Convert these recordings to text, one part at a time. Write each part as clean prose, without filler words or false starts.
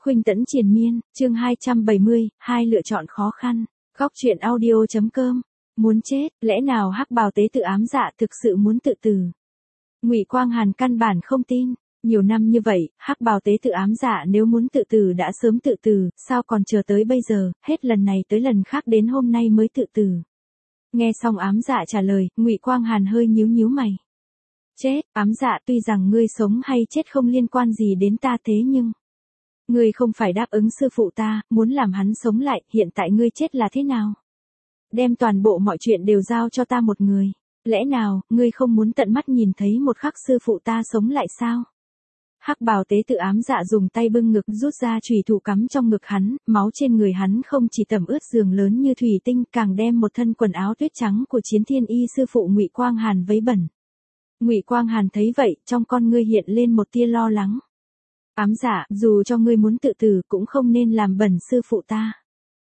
Khuynh Tẫn triền miên, chương 270, hai lựa chọn khó khăn. Góc truyện audio.com. Muốn chết, lẽ nào hắc bào tế tự ám dạ thực sự muốn tự tử? Ngụy Quang Hàn căn bản không tin. Nhiều năm như vậy, hắc bào tế tự ám dạ nếu muốn tự tử đã sớm tự tử, sao còn chờ tới bây giờ, hết lần này tới lần khác đến hôm nay mới tự tử. Nghe xong ám dạ trả lời, Ngụy Quang Hàn hơi nhíu nhíu mày. Chết, ám dạ, tuy rằng ngươi sống hay chết không liên quan gì đến ta, thế nhưng ngươi không phải đáp ứng sư phụ ta, muốn làm hắn sống lại, hiện tại ngươi chết là thế nào? Đem toàn bộ mọi chuyện đều giao cho ta một người. Lẽ nào, ngươi không muốn tận mắt nhìn thấy một khắc sư phụ ta sống lại sao? Hắc bào tế tự ám dạ dùng tay bưng ngực rút ra chùy thủ cắm trong ngực hắn, máu trên người hắn không chỉ tẩm ướt giường lớn như thủy tinh, càng đem một thân quần áo tuyết trắng của Chiến Thiên Y sư phụ Ngụy Quang Hàn vấy bẩn. Ngụy Quang Hàn thấy vậy, trong con ngươi hiện lên một tia lo lắng. Ám dạ, dù cho ngươi muốn tự tử cũng không nên làm bẩn sư phụ ta.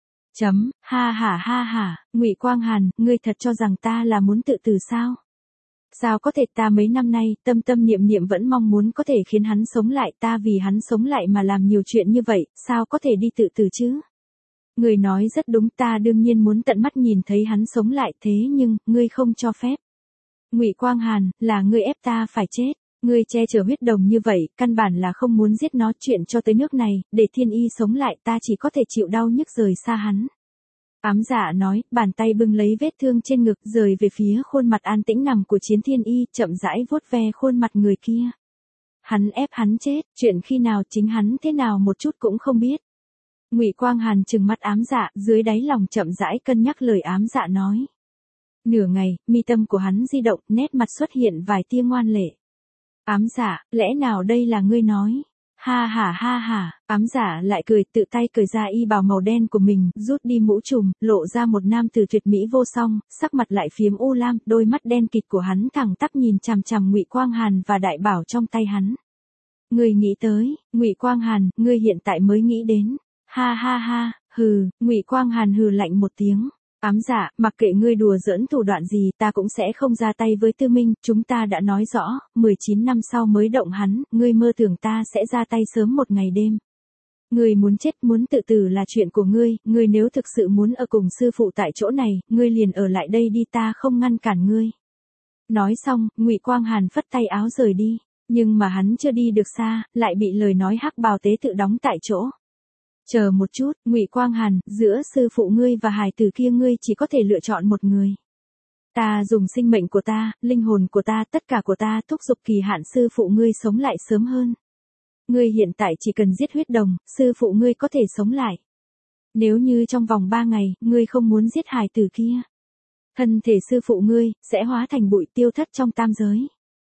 Ha ha, Ngụy Quang Hàn, ngươi thật cho rằng ta là muốn tự tử sao? Sao có thể, ta mấy năm nay, tâm tâm niệm niệm vẫn mong muốn có thể khiến hắn sống lại, ta vì hắn sống lại mà làm nhiều chuyện như vậy, sao có thể đi tự tử chứ? Ngươi nói rất đúng, ta đương nhiên muốn tận mắt nhìn thấy hắn sống lại, thế nhưng, ngươi không cho phép. Ngụy Quang Hàn, là ngươi ép ta phải chết. Ngươi che chở huyết đồng như vậy, căn bản là không muốn giết nó, chuyện cho tới nước này, để Thiên Y sống lại, ta chỉ có thể chịu đau nhức rời xa hắn. Ám dạ nói, bàn tay bưng lấy vết thương trên ngực, rời về phía khuôn mặt an tĩnh nằm của Chiến Thiên Y, chậm rãi vuốt ve khuôn mặt người kia. Hắn ép hắn chết, chuyện khi nào chính hắn thế nào một chút cũng không biết. Ngụy Quang Hàn trừng mắt ám dạ, dưới đáy lòng chậm rãi cân nhắc lời ám dạ nói. Nửa ngày, mi tâm của hắn di động, nét mặt xuất hiện vài tia ngoan lệ. Ám dạ, lẽ nào đây là ngươi nói? Ha ha, ám dạ lại cười, tự tay cởi ra y bào màu đen của mình, rút đi mũ trùm, lộ ra một nam tử tuyệt mỹ vô song, sắc mặt lại phiếm u lam, đôi mắt đen kịt của hắn thẳng tắp nhìn chằm chằm Ngụy Quang Hàn và đại bảo trong tay hắn. Ngươi nghĩ tới, Ngụy Quang Hàn, ngươi hiện tại mới nghĩ đến. Ha, hừ, Ngụy Quang Hàn hừ lạnh một tiếng. Ám dạ, mặc kệ ngươi đùa giỡn thủ đoạn gì, ta cũng sẽ không ra tay với Tư Minh, chúng ta đã nói rõ, 19 năm sau mới động hắn, ngươi mơ tưởng ta sẽ ra tay sớm một ngày đêm. Ngươi muốn chết, muốn tự tử là chuyện của ngươi, ngươi nếu thực sự muốn ở cùng sư phụ tại chỗ này, ngươi liền ở lại đây đi, ta không ngăn cản ngươi. Nói xong, Ngụy Quang Hàn phất tay áo rời đi, nhưng mà hắn chưa đi được xa, lại bị lời nói hắc bào tế tự đóng tại chỗ. Chờ một chút, Ngụy Quang Hàn, giữa sư phụ ngươi và hài tử kia ngươi chỉ có thể lựa chọn một người. Ta dùng sinh mệnh của ta, linh hồn của ta, tất cả của ta thúc giục kỳ hạn sư phụ ngươi sống lại sớm hơn. Ngươi hiện tại chỉ cần giết huyết đồng, sư phụ ngươi có thể sống lại. Nếu như trong vòng 3 ngày, ngươi không muốn giết hài tử kia, thân thể sư phụ ngươi sẽ hóa thành bụi tiêu thất trong tam giới.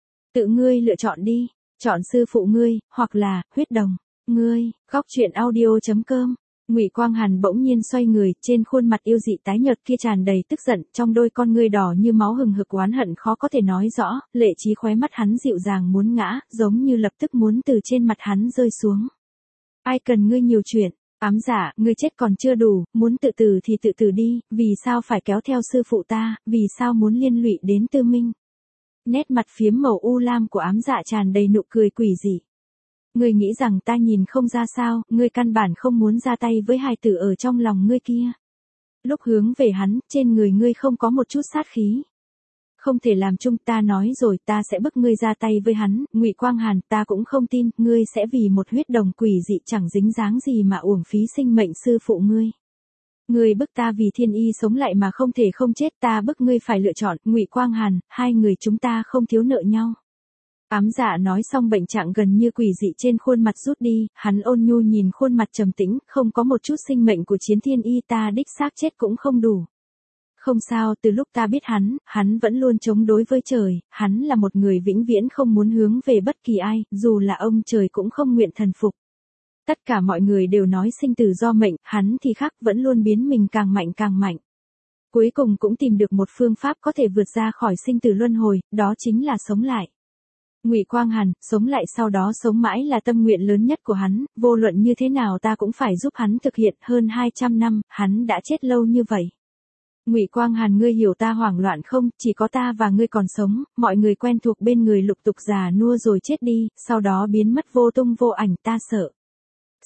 Tự ngươi lựa chọn đi, chọn sư phụ ngươi, hoặc là huyết đồng. Ngươi, góc truyện audio.com. Ngụy Quang Hàn bỗng nhiên xoay người, trên khuôn mặt yêu dị tái nhợt kia tràn đầy tức giận, trong đôi con ngươi đỏ như máu hừng hực oán hận khó có thể nói rõ, lệ trí khóe mắt hắn dịu dàng muốn ngã, giống như lập tức muốn từ trên mặt hắn rơi xuống. Ai cần ngươi nhiều chuyện, ám dạ, ngươi chết còn chưa đủ, muốn tự tử thì tự tử đi, vì sao phải kéo theo sư phụ ta, vì sao muốn liên lụy đến Tư Minh? Nét mặt phiếm màu u lam của ám dạ tràn đầy nụ cười quỷ dị. Ngươi nghĩ rằng ta nhìn không ra sao, ngươi căn bản không muốn ra tay với hài tử ở trong lòng ngươi kia. Lúc hướng về hắn, trên người ngươi không có một chút sát khí. Không thể làm chung, ta nói rồi, ta sẽ bức ngươi ra tay với hắn, Ngụy Quang Hàn, ta cũng không tin, ngươi sẽ vì một huyết đồng quỷ dị chẳng dính dáng gì mà uổng phí sinh mệnh sư phụ ngươi. Ngươi bức ta vì Thiên Y sống lại mà không thể không chết, ta bức ngươi phải lựa chọn, Ngụy Quang Hàn, hai người chúng ta không thiếu nợ nhau. Ám dạ nói xong bệnh trạng gần như quỷ dị trên khuôn mặt rút đi, hắn ôn nhu nhìn khuôn mặt trầm tĩnh, không có một chút sinh mệnh của Chiến Thiên Y, ta đích xác chết cũng không đủ. Không sao, từ lúc ta biết hắn vẫn luôn chống đối với trời, hắn là một người vĩnh viễn không muốn hướng về bất kỳ ai, dù là ông trời cũng không nguyện thần phục. Tất cả mọi người đều nói sinh tử do mệnh, hắn thì khác, vẫn luôn biến mình càng mạnh. Cuối cùng cũng tìm được một phương pháp có thể vượt ra khỏi sinh tử luân hồi, đó chính là sống lại. Ngụy Quang Hàn, sống lại sau đó sống mãi là tâm nguyện lớn nhất của hắn, vô luận như thế nào ta cũng phải giúp hắn thực hiện, hơn 200 năm, hắn đã chết lâu như vậy. Ngụy Quang Hàn, ngươi hiểu ta hoảng loạn không, chỉ có ta và ngươi còn sống, mọi người quen thuộc bên người lục tục già nua rồi chết đi, sau đó biến mất vô tung vô ảnh, ta sợ.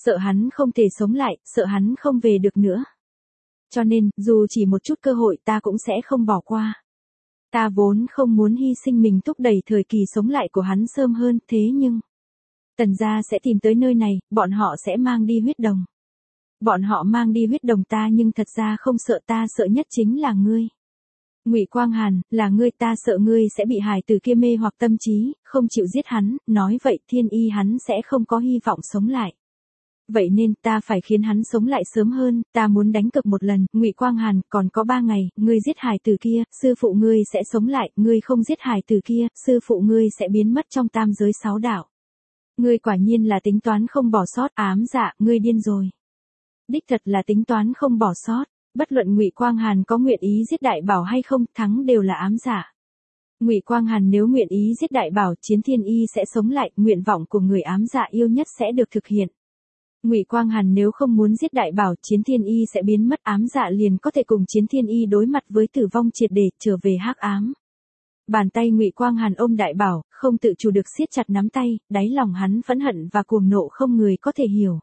Sợ hắn không thể sống lại, sợ hắn không về được nữa. Cho nên, dù chỉ một chút cơ hội ta cũng sẽ không bỏ qua. Ta vốn không muốn hy sinh mình thúc đẩy thời kỳ sống lại của hắn sớm hơn, thế nhưng Tần gia sẽ tìm tới nơi này, bọn họ sẽ mang đi huyết đồng. Bọn họ mang đi huyết đồng ta nhưng thật ra không sợ, ta sợ nhất chính là ngươi. Ngụy Quang Hàn, là ngươi, ta sợ ngươi sẽ bị hài tử kia mê hoặc tâm trí, không chịu giết hắn, nói vậy Thiên Y hắn sẽ không có hy vọng sống lại. Vậy nên ta phải khiến hắn sống lại sớm hơn, ta muốn đánh cược một lần, Ngụy Quang Hàn, còn có 3 ngày, ngươi giết hài tử kia, sư phụ ngươi sẽ sống lại, ngươi không giết hài tử kia, sư phụ ngươi sẽ biến mất trong tam giới 6 đạo. Ngươi quả nhiên là tính toán không bỏ sót, ám dạ, ngươi điên rồi. Đích thật là tính toán không bỏ sót, bất luận Ngụy Quang Hàn có nguyện ý giết Đại Bảo hay không, thắng đều là ám dạ. Ngụy Quang Hàn nếu nguyện ý giết Đại Bảo, Chiến Thiên Y sẽ sống lại, nguyện vọng của người ám dạ yêu nhất sẽ được thực hiện. Ngụy Quang Hàn nếu không muốn giết Đại Bảo, Chiến Thiên Y sẽ biến mất, ám dạ liền có thể cùng Chiến Thiên Y đối mặt với tử vong triệt để, trở về hắc ám. Bàn tay Ngụy Quang Hàn ôm Đại Bảo, không tự chủ được siết chặt nắm tay, đáy lòng hắn phẫn hận và cuồng nộ không người có thể hiểu.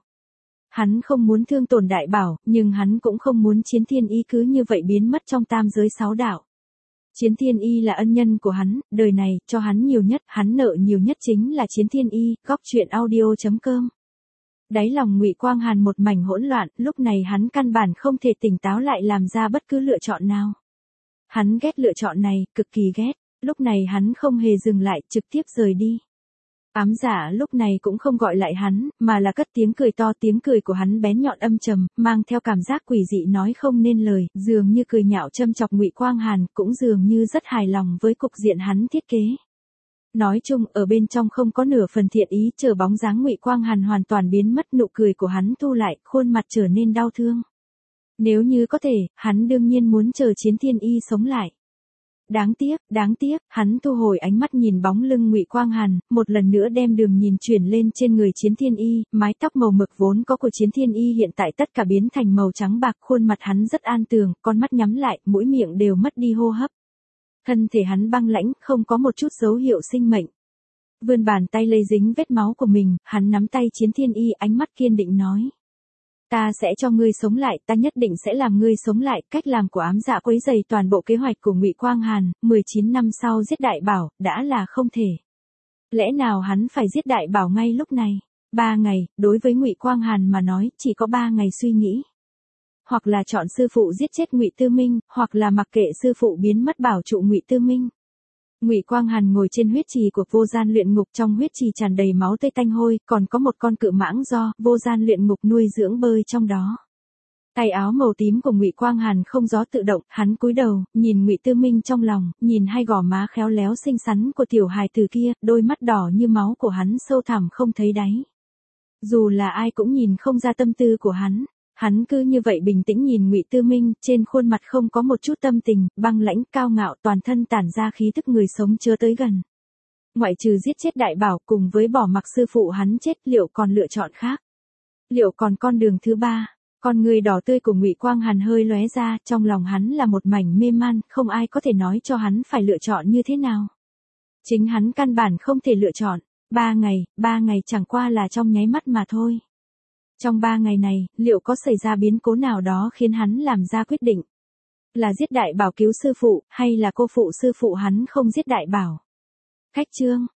Hắn không muốn thương tổn Đại Bảo, nhưng hắn cũng không muốn Chiến Thiên Y cứ như vậy biến mất trong tam giới 6 đạo. Chiến Thiên Y là ân nhân của hắn, đời này, cho hắn nhiều nhất, hắn nợ nhiều nhất chính là Chiến Thiên Y, góc truyện audio.com. Đáy lòng Ngụy Quang Hàn một mảnh hỗn loạn, lúc này hắn căn bản không thể tỉnh táo lại làm ra bất cứ lựa chọn nào. Hắn ghét lựa chọn này, cực kỳ ghét, lúc này hắn không hề dừng lại, trực tiếp rời đi. Ám dạ lúc này cũng không gọi lại hắn, mà là cất tiếng cười to, tiếng cười của hắn bén nhọn âm trầm, mang theo cảm giác quỷ dị nói không nên lời, dường như cười nhạo châm chọc Ngụy Quang Hàn, cũng dường như rất hài lòng với cục diện hắn thiết kế. Nói chung, ở bên trong không có nửa phần thiện ý, chờ bóng dáng Ngụy Quang Hàn hoàn toàn biến mất, nụ cười của hắn thu lại, khuôn mặt trở nên đau thương. Nếu như có thể, hắn đương nhiên muốn chờ Chiến Thiên Y sống lại. Đáng tiếc, hắn thu hồi ánh mắt nhìn bóng lưng Ngụy Quang Hàn, một lần nữa đem đường nhìn chuyển lên trên người Chiến Thiên Y, mái tóc màu mực vốn có của Chiến Thiên Y hiện tại tất cả biến thành màu trắng bạc, khuôn mặt hắn rất an tường, con mắt nhắm lại, mũi miệng đều mất đi hô hấp. Thân thể hắn băng lãnh, không có một chút dấu hiệu sinh mệnh. Vươn bàn tay lây dính vết máu của mình, hắn nắm tay Chiến Thiên Y, ánh mắt kiên định nói. Ta sẽ cho ngươi sống lại, ta nhất định sẽ làm ngươi sống lại, cách làm của ám dạ quấy rầy toàn bộ kế hoạch của Ngụy Quang Hàn, 19 năm sau giết Đại Bảo, đã là không thể. Lẽ nào hắn phải giết Đại Bảo ngay lúc này? 3 ngày, đối với Ngụy Quang Hàn mà nói, chỉ có 3 ngày suy nghĩ. Hoặc là chọn sư phụ giết chết Ngụy Tư Minh, hoặc là mặc kệ sư phụ biến mất bảo trụ Ngụy Tư Minh. Ngụy Quang Hàn ngồi trên huyết trì của Vô Gian Luyện Ngục, trong huyết trì tràn đầy máu tươi tanh hôi, còn có một con cự mãng do Vô Gian Luyện Ngục nuôi dưỡng bơi trong đó. Tay áo màu tím của Ngụy Quang Hàn không gió tự động, hắn cúi đầu, nhìn Ngụy Tư Minh trong lòng, nhìn hai gò má khéo léo xinh xắn của tiểu hài tử kia, đôi mắt đỏ như máu của hắn sâu thẳm không thấy đáy. Dù là ai cũng nhìn không ra tâm tư của hắn. Hắn cứ như vậy bình tĩnh nhìn Ngụy Tư Minh, trên khuôn mặt không có một chút tâm tình, băng lãnh, cao ngạo, toàn thân tản ra khí tức người sống chưa tới gần. Ngoại trừ giết chết Đại Bảo cùng với bỏ mặc sư phụ hắn chết, liệu còn lựa chọn khác? Liệu còn con đường thứ 3? Con người đỏ tươi của Ngụy Quang Hàn hơi lóe ra, trong lòng hắn là một mảnh mê man, không ai có thể nói cho hắn phải lựa chọn như thế nào. Chính hắn căn bản không thể lựa chọn. 3 ngày chẳng qua là trong nháy mắt mà thôi. Trong 3 ngày này, liệu có xảy ra biến cố nào đó khiến hắn làm ra quyết định? Là giết Đại Bảo cứu sư phụ, hay là cô phụ sư phụ hắn không giết Đại Bảo? Khách chương